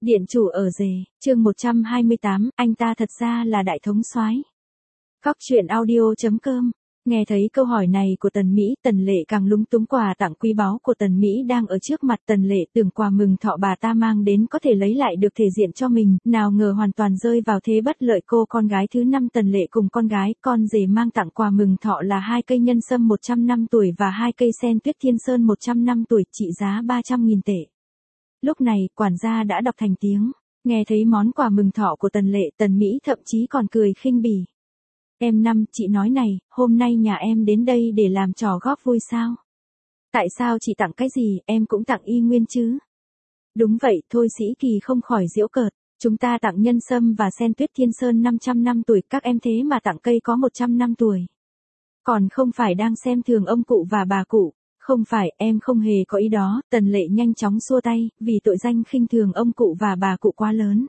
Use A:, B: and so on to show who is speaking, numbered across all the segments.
A: Điện chủ ở rể, chương 128, anh ta thật ra là đại thống soái. Góc truyện audio.com. Nghe thấy câu hỏi này của Tần Mỹ, Tần Lệ càng lúng túng. Quà tặng quý báu của Tần Mỹ đang ở trước mặt Tần Lệ, tưởng quà mừng thọ bà ta mang đến có thể lấy lại được thể diện cho mình, nào ngờ hoàn toàn rơi vào thế bất lợi. Cô con gái thứ 5 Tần Lệ cùng con gái, con rể mang tặng quà mừng thọ là 2 cây nhân sâm 100 năm tuổi và 2 cây sen tuyết thiên sơn 100 năm tuổi, trị giá 300.000 tệ. Lúc này, quản gia đã đọc thành tiếng. Nghe thấy món quà mừng thọ của Tần Lệ, Tần Mỹ thậm chí còn cười khinh bỉ. Em Năm, chị nói này, hôm nay nhà em đến đây để làm trò góp vui sao? Tại sao chị tặng cái gì, em cũng tặng y nguyên chứ? Đúng vậy, Thôi Sĩ Kỳ không khỏi giễu cợt. Chúng ta tặng nhân sâm và sen tuyết thiên sơn 500 năm tuổi, các em thế mà tặng cây có 100 năm tuổi. Còn không phải đang xem thường ông cụ và bà cụ. Không phải, em không hề có ý đó. Tần Lệ nhanh chóng xua tay, vì tội danh khinh thường ông cụ và bà cụ quá lớn.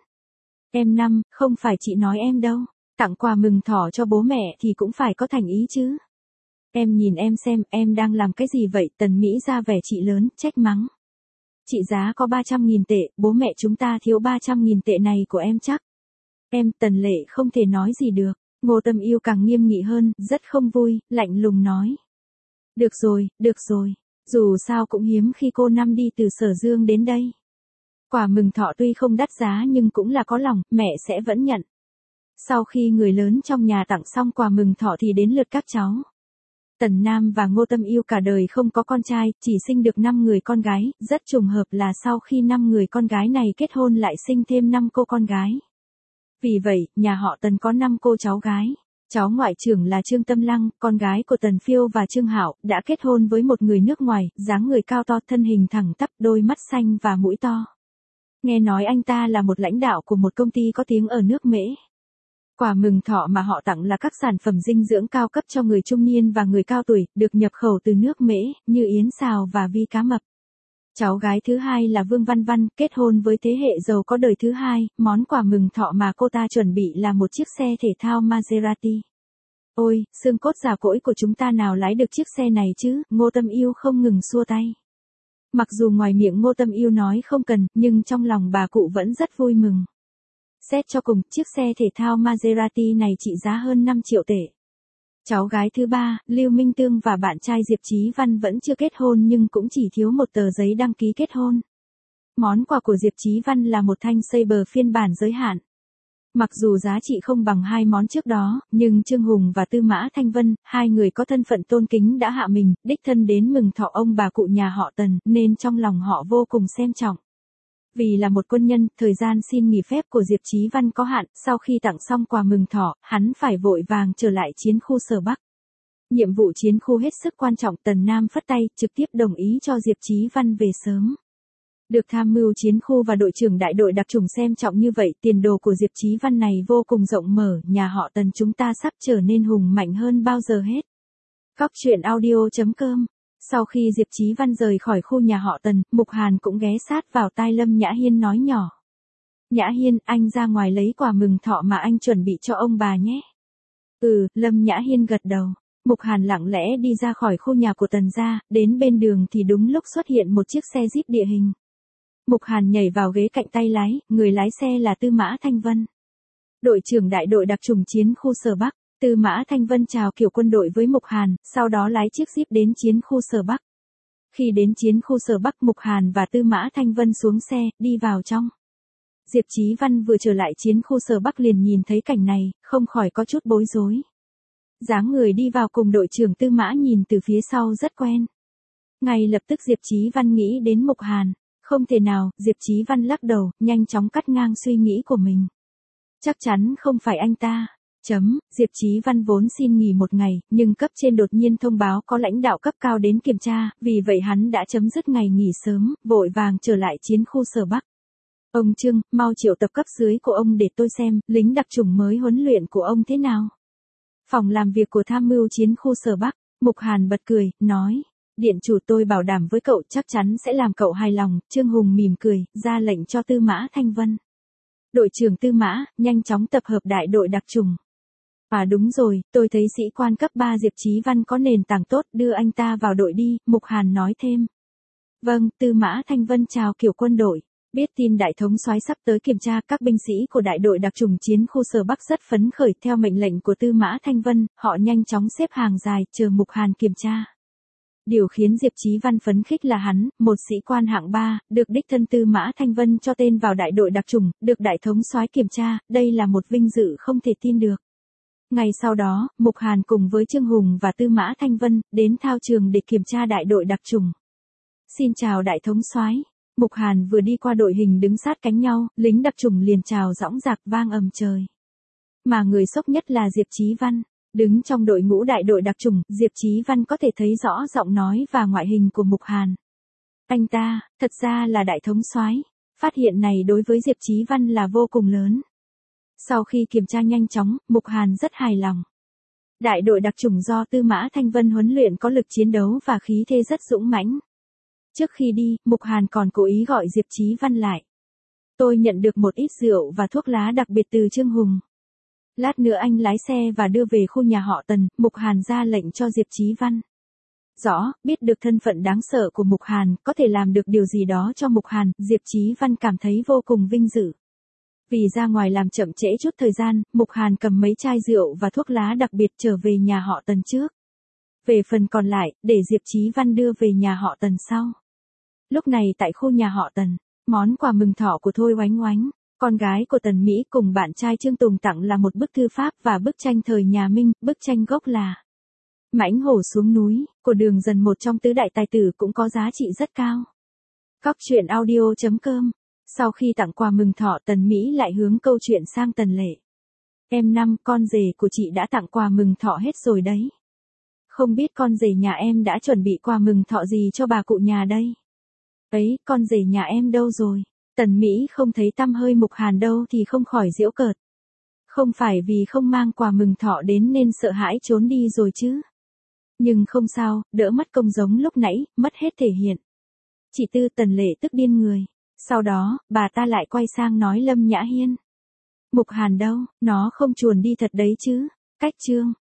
A: Em Năm, không phải chị nói em đâu. Tặng quà mừng thọ cho bố mẹ thì cũng phải có thành ý chứ. Em nhìn em xem, em đang làm cái gì vậy? Tần Mỹ ra vẻ chị lớn, trách mắng. Trị giá có 300.000 tệ, bố mẹ chúng ta thiếu 300.000 tệ này của em chắc. Em, Tần Lệ không thể nói gì được. Ngô Tâm Yêu càng nghiêm nghị hơn, rất không vui, lạnh lùng nói. Được rồi, dù sao cũng hiếm khi cô Năm đi từ Sở Dương đến đây. Quà mừng thọ tuy không đắt giá nhưng cũng là có lòng, mẹ sẽ vẫn nhận. Sau khi người lớn trong nhà tặng xong quà mừng thọ thì đến lượt các cháu. Tần Nam và Ngô Tâm Yêu cả đời không có con trai, chỉ sinh được 5 người con gái, rất trùng hợp là sau khi 5 người con gái này kết hôn lại sinh thêm 5 cô con gái. Vì vậy, nhà họ Tần có 5 cô cháu gái. Cháu ngoại trưởng là Trương Tâm Lăng, con gái của Tần Phiêu và Trương Hạo, đã kết hôn với một người nước ngoài, dáng người cao to, thân hình thẳng tắp, đôi mắt xanh và mũi to. Nghe nói anh ta là một lãnh đạo của một công ty có tiếng ở nước Mễ. Quà mừng thọ mà họ tặng là các sản phẩm dinh dưỡng cao cấp cho người trung niên và người cao tuổi, được nhập khẩu từ nước Mễ, như yến xào và vi cá mập. Cháu gái thứ hai là Vương Văn Văn, kết hôn với thế hệ giàu có đời thứ hai, món quà mừng thọ mà cô ta chuẩn bị là một chiếc xe thể thao Maserati. Ôi, xương cốt già cỗi của chúng ta nào lái được chiếc xe này chứ? Ngô Tâm Yêu không ngừng xua tay. Mặc dù ngoài miệng Ngô Tâm Yêu nói không cần, nhưng trong lòng bà cụ vẫn rất vui mừng. Xét cho cùng, chiếc xe thể thao Maserati này trị giá hơn 5 triệu tệ. Cháu gái thứ ba, Lưu Minh Tương và bạn trai Diệp Chí Văn vẫn chưa kết hôn nhưng cũng chỉ thiếu một tờ giấy đăng ký kết hôn. Món quà của Diệp Chí Văn là một thanh Saber phiên bản giới hạn. Mặc dù giá trị không bằng hai món trước đó, nhưng Trương Hùng và Tư Mã Thanh Vân, hai người có thân phận tôn kính đã hạ mình, đích thân đến mừng thọ ông bà cụ nhà họ Tần, nên trong lòng họ vô cùng xem trọng. Vì là một quân nhân, thời gian xin nghỉ phép của Diệp Chí Văn có hạn, sau khi tặng xong quà mừng thọ, hắn phải vội vàng trở lại chiến khu Sở Bắc. Nhiệm vụ chiến khu hết sức quan trọng, Tần Nam phất tay, trực tiếp đồng ý cho Diệp Chí Văn về sớm. Được tham mưu chiến khu và đội trưởng đại đội đặc chủng xem trọng như vậy, tiền đồ của Diệp Chí Văn này vô cùng rộng mở, nhà họ Tần chúng ta sắp trở nên hùng mạnh hơn bao giờ hết. Góc truyện audio.com. Sau khi Diệp Chí Văn rời khỏi khu nhà họ Tần, Mục Hàn cũng ghé sát vào tai Lâm Nhã Hiên nói nhỏ. Nhã Hiên, anh ra ngoài lấy quà mừng thọ mà anh chuẩn bị cho ông bà nhé. Lâm Nhã Hiên gật đầu. Mục Hàn lặng lẽ đi ra khỏi khu nhà của Tần gia, đến bên đường thì đúng lúc xuất hiện một chiếc xe Jeep địa hình. Mục Hàn nhảy vào ghế cạnh tay lái, người lái xe là Tư Mã Thanh Vân. Đội trưởng đại đội đặc chủng chiến khu Sở Bắc. Tư Mã Thanh Vân chào kiểu quân đội với Mục Hàn, sau đó lái chiếc Jeep đến chiến khu Sở Bắc. Khi đến chiến khu Sở Bắc, Mục Hàn và Tư Mã Thanh Vân xuống xe, đi vào trong. Diệp Chí Văn vừa trở lại chiến khu Sở Bắc liền nhìn thấy cảnh này, không khỏi có chút bối rối. Dáng người đi vào cùng đội trưởng Tư Mã nhìn từ phía sau rất quen. Ngay lập tức Diệp Chí Văn nghĩ đến Mục Hàn. Không thể nào, Diệp Chí Văn lắc đầu, nhanh chóng cắt ngang suy nghĩ của mình. Chắc chắn không phải anh ta. Diệp Chí Văn vốn xin nghỉ một ngày, nhưng cấp trên đột nhiên thông báo có lãnh đạo cấp cao đến kiểm tra, vì vậy hắn đã chấm dứt ngày nghỉ sớm, vội vàng trở lại chiến khu Sở Bắc. Ông Trương, mau triệu tập cấp dưới của ông để tôi xem, lính đặc chủng mới huấn luyện của ông thế nào. Phòng làm việc của tham mưu chiến khu Sở Bắc, Mục Hàn bật cười, nói. Điện chủ, tôi bảo đảm với cậu chắc chắn sẽ làm cậu hài lòng. Trương Hùng mỉm cười, ra lệnh cho Tư Mã Thanh Vân. Đội trưởng Tư Mã, nhanh chóng tập hợp đại đội đặc chủng. À đúng rồi, tôi thấy sĩ quan cấp 3 Diệp Chí Văn có nền tảng tốt, đưa anh ta vào đội đi, Mục Hàn nói thêm. Vâng, Tư Mã Thanh Vân chào kiểu quân đội. Biết tin đại thống soái sắp tới kiểm tra, các binh sĩ của đại đội đặc chủng chiến khu Sở Bắc rất phấn khởi. Theo mệnh lệnh của Tư Mã Thanh Vân, họ nhanh chóng xếp hàng dài chờ Mục Hàn kiểm tra. Điều khiến Diệp Chí Văn phấn khích là hắn, một sĩ quan hạng 3, được đích thân Tư Mã Thanh Vân cho tên vào đại đội đặc chủng, được đại thống soái kiểm tra, đây là một vinh dự không thể tin được. Ngày sau đó, Mục Hàn cùng với Trương Hùng và Tư Mã Thanh Vân đến thao trường để kiểm tra đại đội đặc chủng. Xin chào đại thống soái. Mục Hàn vừa đi qua đội hình đứng sát cánh nhau, lính đặc chủng liền chào dõng dạc vang ầm trời. Mà người sốc nhất là Diệp Chí Văn. Đứng trong đội ngũ đại đội đặc chủng, Diệp Chí Văn có thể thấy rõ giọng nói và ngoại hình của Mục Hàn. Anh ta, thật ra là đại thống soái. Phát hiện này đối với Diệp Chí Văn là vô cùng lớn. Sau khi kiểm tra nhanh chóng, Mục Hàn rất hài lòng. Đại đội đặc chủng do Tư Mã Thanh Vân huấn luyện có lực chiến đấu và khí thế rất dũng mãnh. Trước khi đi, Mục Hàn còn cố ý gọi Diệp Chí Văn lại. Tôi nhận được một ít rượu và thuốc lá đặc biệt từ Trương Hùng. Lát nữa anh lái xe và đưa về khu nhà họ Tần. Mục Hàn ra lệnh cho Diệp Chí Văn. Rõ, biết được thân phận đáng sợ của Mục Hàn, có thể làm được điều gì đó cho Mục Hàn, Diệp Chí Văn cảm thấy vô cùng vinh dự. Vì ra ngoài làm chậm trễ chút thời gian, Mục Hàn cầm mấy chai rượu và thuốc lá đặc biệt trở về nhà họ Tần trước. Về phần còn lại, để Diệp Chí Văn đưa về nhà họ Tần sau. Lúc này tại khu nhà họ Tần, món quà mừng thọ của Thôi Oánh Oánh, con gái của Tần Mỹ cùng bạn trai Trương Tùng tặng là một bức thư pháp và bức tranh thời nhà Minh, bức tranh gốc là Mãnh hổ xuống núi, của Đường Dần, một trong tứ đại tài tử, cũng có giá trị rất cao. Góc truyện audio.com. Sau khi tặng quà mừng thọ, Tần Mỹ lại hướng câu chuyện sang Tần Lệ. Em Năm, con rể của chị đã tặng quà mừng thọ hết rồi đấy. Không biết con rể nhà em đã chuẩn bị quà mừng thọ gì cho bà cụ nhà đây? Ấy, con rể nhà em đâu rồi? Tần Mỹ không thấy tăm hơi Mục Hàn đâu thì không khỏi giễu cợt. Không phải vì không mang quà mừng thọ đến nên sợ hãi trốn đi rồi chứ? Nhưng không sao, đỡ mất công giống lúc nãy, mất hết thể hiện. Chị Tư. Tần Lệ tức điên người. Sau đó, bà ta lại quay sang nói Lâm Nhã Hiên. Mục Hàn đâu, nó không chuồn đi thật đấy chứ? Cách chương.